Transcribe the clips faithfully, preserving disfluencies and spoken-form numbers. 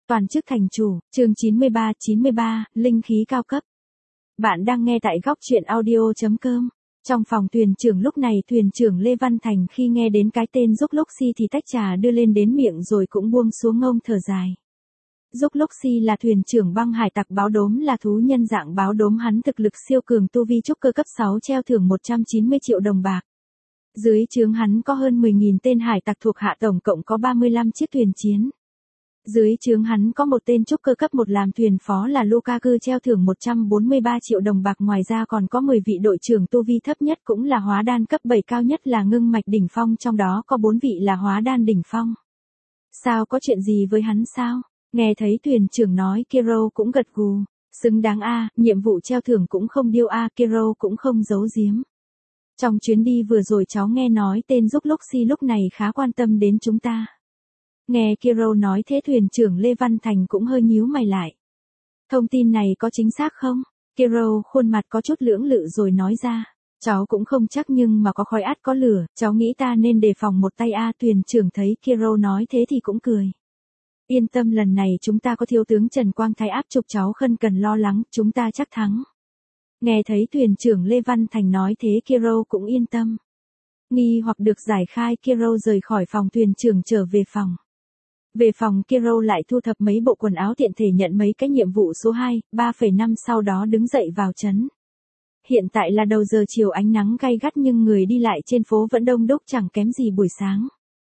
Toàn chức thành chủ, chương chín mươi ba chín mươi ba, linh khí cao cấp. Bạn đang nghe tại góc truyện audio.com. Trong phòng thuyền trưởng lúc này thuyền trưởng Lê Văn Thành khi nghe đến cái tên Giúp Lúc Si thì tách trà đưa lên đến miệng rồi cũng buông xuống ngông thở dài. Giúp Lúc Si là thuyền trưởng băng hải tặc báo đốm, là thú nhân dạng báo đốm, hắn thực lực siêu cường, tu vi trúc cơ cấp sáu, treo thưởng một trăm chín mươi triệu đồng bạc. Dưới trướng hắn có hơn mười nghìn tên hải tặc thuộc hạ, tổng cộng có ba mươi lăm chiếc thuyền chiến. Dưới trướng hắn có một tên trúc cơ cấp một làm thuyền phó là Lukaku, treo thưởng một trăm bốn mươi ba triệu đồng bạc, ngoài ra còn có mười vị đội trưởng tu vi thấp nhất cũng là hóa đan cấp bảy, cao nhất là ngưng mạch đỉnh phong, trong đó có bốn vị là hóa đan đỉnh phong. Sao, có chuyện gì với hắn sao? Nghe thấy thuyền trưởng nói, Kero cũng gật gù. Xứng đáng a, nhiệm vụ treo thưởng cũng không điêu a, Kero cũng không giấu giếm. Trong chuyến đi vừa rồi cháu nghe nói tên Giúp Lúc Si lúc này khá quan tâm đến chúng ta. Nghe Kero nói thế thuyền trưởng Lê Văn Thành cũng hơi nhíu mày lại. Thông tin này có chính xác không? Kero khuôn mặt có chút lưỡng lự rồi nói ra. Cháu cũng không chắc, nhưng mà có khói ắt có lửa, cháu nghĩ ta nên đề phòng một tay a. Thuyền trưởng thấy Kero nói thế thì cũng cười. Yên tâm, lần này chúng ta có thiếu tướng Trần Quang Thái áp trục, cháu không cần lo lắng, chúng ta chắc thắng. Nghe thấy thuyền trưởng Lê Văn Thành nói thế Kero cũng yên tâm. Nghi hoặc được giải khai, Kero rời khỏi phòng thuyền trưởng trở về phòng. Về phòng Kero lại thu thập mấy bộ quần áo, tiện thể nhận mấy cái nhiệm vụ số hai, ba phẩy năm, sau đó đứng dậy vào trấn. Hiện tại là đầu giờ chiều, ánh nắng gay gắt nhưng người đi lại trên phố vẫn đông đúc chẳng kém gì buổi sáng.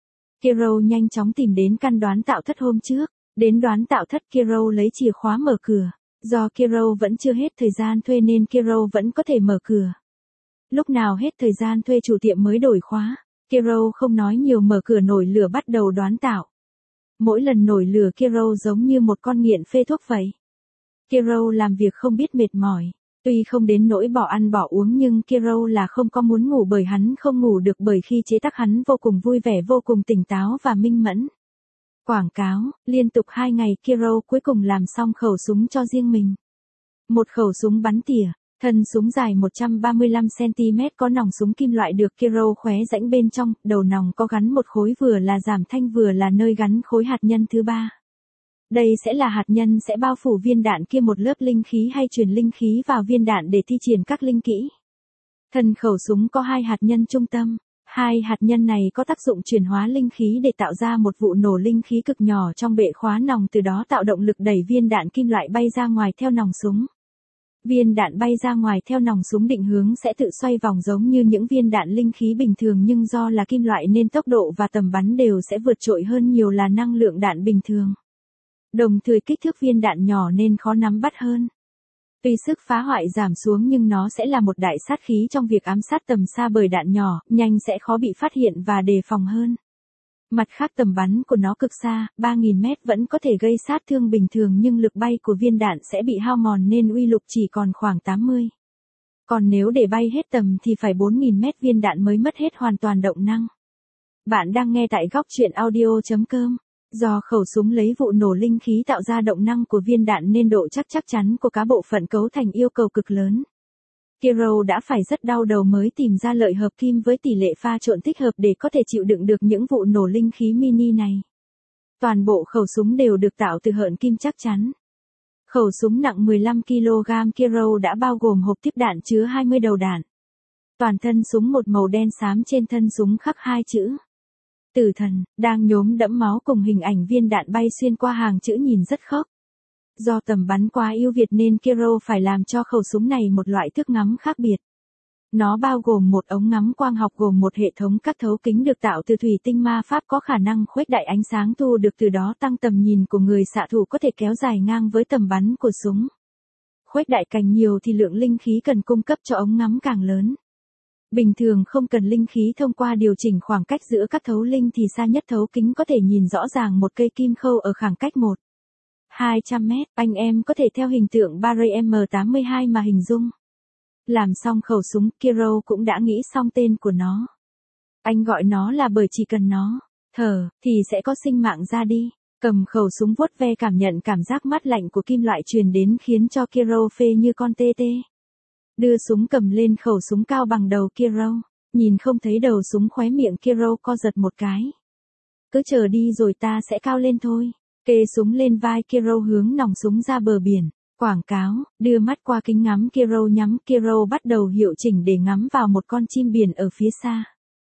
Kero nhanh chóng tìm đến căn đoán tạo thất hôm trước. Đến đoán tạo thất, Kero lấy chìa khóa mở cửa. Do Kero vẫn chưa hết thời gian thuê nên Kero vẫn có thể mở cửa. Lúc nào hết thời gian thuê chủ tiệm mới đổi khóa. Kero không nói nhiều, mở cửa nổi lửa bắt đầu đoán tạo. Mỗi lần nổi lửa Kero giống như một con nghiện phê thuốc vậy. Kero làm việc không biết mệt mỏi. Tuy không đến nỗi bỏ ăn bỏ uống nhưng Kero là không có muốn ngủ, bởi hắn không ngủ được, bởi khi chế tác hắn vô cùng vui vẻ, vô cùng tỉnh táo và minh mẫn. Quảng cáo, liên tục hai ngày Kero cuối cùng làm xong khẩu súng cho riêng mình. Một khẩu súng bắn tỉa, thân súng dài một trăm ba mươi lăm xăng ti mét, có nòng súng kim loại được Kero khóe rãnh bên trong, đầu nòng có gắn một khối vừa là giảm thanh vừa là nơi gắn khối hạt nhân thứ ba. Đây sẽ là hạt nhân sẽ bao phủ viên đạn kia một lớp linh khí hay truyền linh khí vào viên đạn để thi triển các linh kỹ. Thân khẩu súng có hai hạt nhân trung tâm. Hai hạt nhân này có tác dụng chuyển hóa linh khí để tạo ra một vụ nổ linh khí cực nhỏ trong bệ khóa nòng, từ đó tạo động lực đẩy viên đạn kim loại bay ra ngoài theo nòng súng. Viên đạn bay ra ngoài theo nòng súng định hướng sẽ tự xoay vòng giống như những viên đạn linh khí bình thường, nhưng do là kim loại nên tốc độ và tầm bắn đều sẽ vượt trội hơn nhiều là năng lượng đạn bình thường. Đồng thời kích thước viên đạn nhỏ nên khó nắm bắt hơn. Tuy sức phá hoại giảm xuống nhưng nó sẽ là một đại sát khí trong việc ám sát tầm xa, bởi đạn nhỏ, nhanh sẽ khó bị phát hiện và đề phòng hơn. Mặt khác tầm bắn của nó cực xa, ba nghìn mét vẫn có thể gây sát thương bình thường, nhưng lực bay của viên đạn sẽ bị hao mòn nên uy lực chỉ còn khoảng tám mươi. Còn nếu để bay hết tầm thì phải bốn nghìn mét viên đạn mới mất hết hoàn toàn động năng. Bạn đang nghe tại góc truyện audio.com. Do khẩu súng lấy vụ nổ linh khí tạo ra động năng của viên đạn nên độ chắc chắc chắn của các bộ phận cấu thành yêu cầu cực lớn. Kero đã phải rất đau đầu mới tìm ra lợi hợp kim với tỷ lệ pha trộn thích hợp để có thể chịu đựng được những vụ nổ linh khí mini này. Toàn bộ khẩu súng đều được tạo từ hợn kim chắc chắn. Khẩu súng nặng mười lăm ki lô gam Kero đã bao gồm hộp tiếp đạn chứa hai mươi đầu đạn. Toàn thân súng một màu đen xám, trên thân súng khắc hai chữ Tử Thần, đang nhốm đẫm máu, cùng hình ảnh viên đạn bay xuyên qua hàng chữ nhìn rất khốc. Do tầm bắn quá ưu việt nên Kero phải làm cho khẩu súng này một loại thước ngắm khác biệt. Nó bao gồm một ống ngắm quang học gồm một hệ thống các thấu kính được tạo từ thủy tinh ma pháp có khả năng khuếch đại ánh sáng, thu được từ đó tăng tầm nhìn của người xạ thủ, có thể kéo dài ngang với tầm bắn của súng. Khuếch đại càng nhiều thì lượng linh khí cần cung cấp cho ống ngắm càng lớn. Bình thường không cần linh khí, thông qua điều chỉnh khoảng cách giữa các thấu linh thì xa nhất thấu kính có thể nhìn rõ ràng một cây kim khâu ở khoảng cách một phẩy hai trăm mét. Anh em có thể theo hình tượng Barrey M tám mươi hai mà hình dung. Làm xong khẩu súng, Kero cũng đã nghĩ xong tên của nó. Anh gọi nó là bởi chỉ cần nó thở thì sẽ có sinh mạng ra đi. Cầm khẩu súng vuốt ve, cảm nhận cảm giác mát lạnh của kim loại truyền đến khiến cho Kero phê như con tê tê. Đưa súng cầm lên, khẩu súng cao bằng đầu Kero. Nhìn không thấy đầu súng, khóe miệng Kero co giật một cái. Cứ chờ đi rồi ta sẽ cao lên thôi. Kê súng lên vai Kiro hướng nòng súng ra bờ biển. Quảng cáo, đưa mắt qua kính ngắm Kiro nhắm. Kiro bắt đầu hiệu chỉnh để ngắm vào một con chim biển ở phía xa.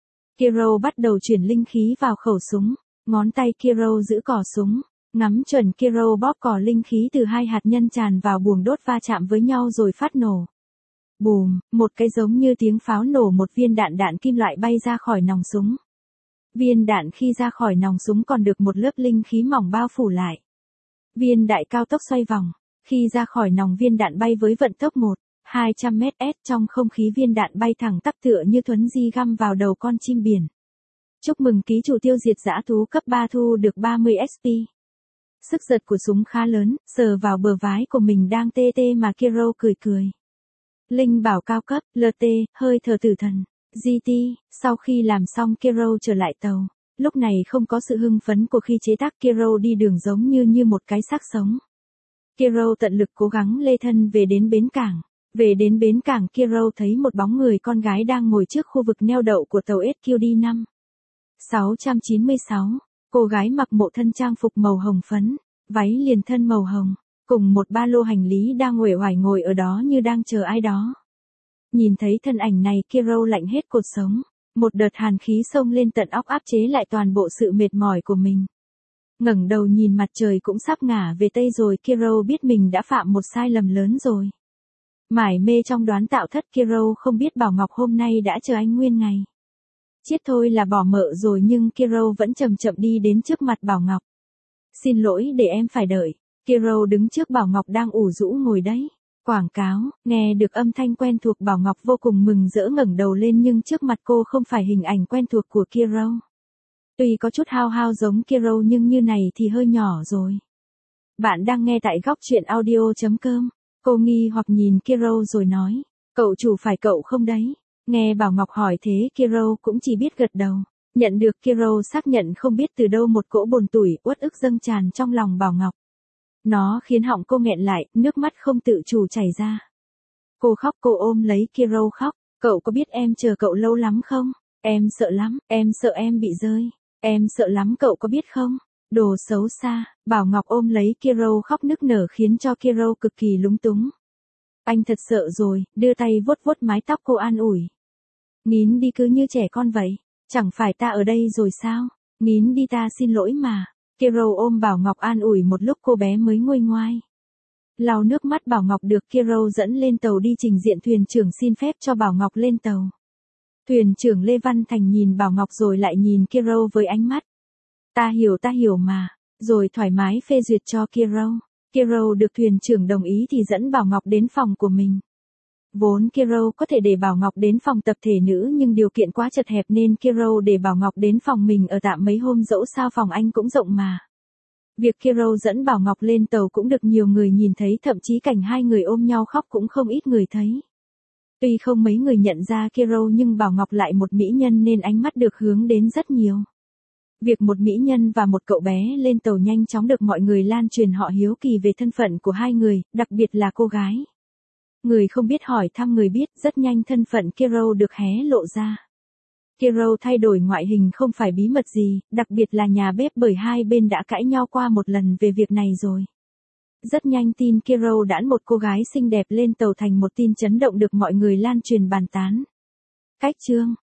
Kiro bắt đầu chuyển linh khí vào khẩu súng. Ngón tay Kiro giữ cò súng. Ngắm chuẩn Kiro bóp cò, linh khí từ hai hạt nhân tràn vào buồng đốt va chạm với nhau rồi phát nổ. Bùm, một cái giống như tiếng pháo nổ, một viên đạn đạn kim loại bay ra khỏi nòng súng. Viên đạn khi ra khỏi nòng súng còn được một lớp linh khí mỏng bao phủ lại. Viên đạn cao tốc xoay vòng. Khi ra khỏi nòng, viên đạn bay với vận tốc một nghìn hai trăm mét trên giây trong không khí. Viên đạn bay thẳng tắp tựa như thuấn di găm vào đầu con chim biển. Chúc mừng ký chủ tiêu diệt dã thú cấp ba, thu được ba mươi ích pê. Sức giật của súng khá lớn, sờ vào bờ vai của mình đang tê tê mà Kiro cười cười. Linh bảo cao cấp, lờ tê, hơi thở tử thần, giê tê. Sau khi làm xong, Kiro trở lại tàu. Lúc này không có sự hưng phấn của khi chế tác. Kiro đi đường giống như như một cái xác sống. Kiro tận lực cố gắng lê thân về đến bến cảng. Về đến bến cảng, Kiro thấy một bóng người con gái đang ngồi trước khu vực neo đậu của tàu ét quy đê năm sáu chín sáu. Cô gái mặc bộ thân trang phục màu hồng phấn, váy liền thân màu hồng, cùng một ba lô hành lý đang uể oải ngồi ở đó như đang chờ ai đó. Nhìn thấy thân ảnh này, Kiro lạnh hết cột sống. Một đợt hàn khí xông lên tận óc, áp chế lại toàn bộ sự mệt mỏi của mình. Ngẩng đầu nhìn mặt trời cũng sắp ngả về tây rồi. Kiro biết mình đã phạm một sai lầm lớn rồi. Mải mê trong đoán tạo thất, Kiro không biết Bảo Ngọc hôm nay đã chờ anh nguyên ngày. Chết thôi là bỏ mợ rồi, nhưng Kiro vẫn chậm chậm đi đến trước mặt Bảo Ngọc. Xin lỗi để em phải đợi. Kiro đứng trước Bảo Ngọc đang ủ rũ ngồi đấy. Quảng cáo, nghe được âm thanh quen thuộc, Bảo Ngọc vô cùng mừng rỡ ngẩng đầu lên, nhưng trước mặt cô không phải hình ảnh quen thuộc của Kiro. Tuy có chút hao hao giống Kiro nhưng như này thì hơi nhỏ rồi. Bạn đang nghe tại góc truyện audio chấm com. Cô nghi hoặc nhìn Kiro rồi nói. Cậu chủ phải cậu không đấy? Nghe Bảo Ngọc hỏi thế, Kiro cũng chỉ biết gật đầu. Nhận được Kiro xác nhận không biết từ đâu, một cỗ bồn tủi, uất ức dâng tràn trong lòng Bảo Ngọc. Nó khiến họng cô nghẹn lại, nước mắt không tự chủ chảy ra. Cô khóc, cô ôm lấy Kiro khóc. Cậu có biết em chờ cậu lâu lắm không? Em sợ lắm, em sợ em bị rơi. Em sợ lắm, cậu có biết không? Đồ xấu xa. Bảo Ngọc ôm lấy Kiro khóc nức nở khiến cho Kiro cực kỳ lúng túng. Anh thật sợ rồi, đưa tay vuốt vuốt mái tóc cô an ủi. Nín đi, cứ như trẻ con vậy. Chẳng phải ta ở đây rồi sao? Nín đi, ta xin lỗi mà. Kiro ôm Bảo Ngọc an ủi một lúc cô bé mới nguôi ngoai. Lau nước mắt Bảo Ngọc được Kiro dẫn lên tàu đi trình diện. Thuyền trưởng xin phép cho Bảo Ngọc lên tàu. Thuyền trưởng Lê Văn Thành nhìn Bảo Ngọc rồi lại nhìn Kiro với ánh mắt. Ta hiểu, ta hiểu mà. Rồi thoải mái phê duyệt cho Kiro. Kiro được thuyền trưởng đồng ý thì dẫn Bảo Ngọc đến phòng của mình. Vốn Kiro có thể để Bảo Ngọc đến phòng tập thể nữ, nhưng điều kiện quá chật hẹp nên Kiro để Bảo Ngọc đến phòng mình ở tạm mấy hôm, dẫu sao phòng anh cũng rộng mà. Việc Kiro dẫn Bảo Ngọc lên tàu cũng được nhiều người nhìn thấy, thậm chí cảnh hai người ôm nhau khóc cũng không ít người thấy. Tuy không mấy người nhận ra Kiro nhưng Bảo Ngọc lại một mỹ nhân nên ánh mắt được hướng đến rất nhiều. Việc một mỹ nhân và một cậu bé lên tàu nhanh chóng được mọi người lan truyền, họ hiếu kỳ về thân phận của hai người, đặc biệt là cô gái. Người không biết hỏi thăm người biết, rất nhanh thân phận Kiro được hé lộ ra. Kiro thay đổi ngoại hình không phải bí mật gì, đặc biệt là nhà bếp, bởi hai bên đã cãi nhau qua một lần về việc này rồi. Rất nhanh tin Kiro đãn một cô gái xinh đẹp lên tàu thành một tin chấn động được mọi người lan truyền bàn tán. Cách chương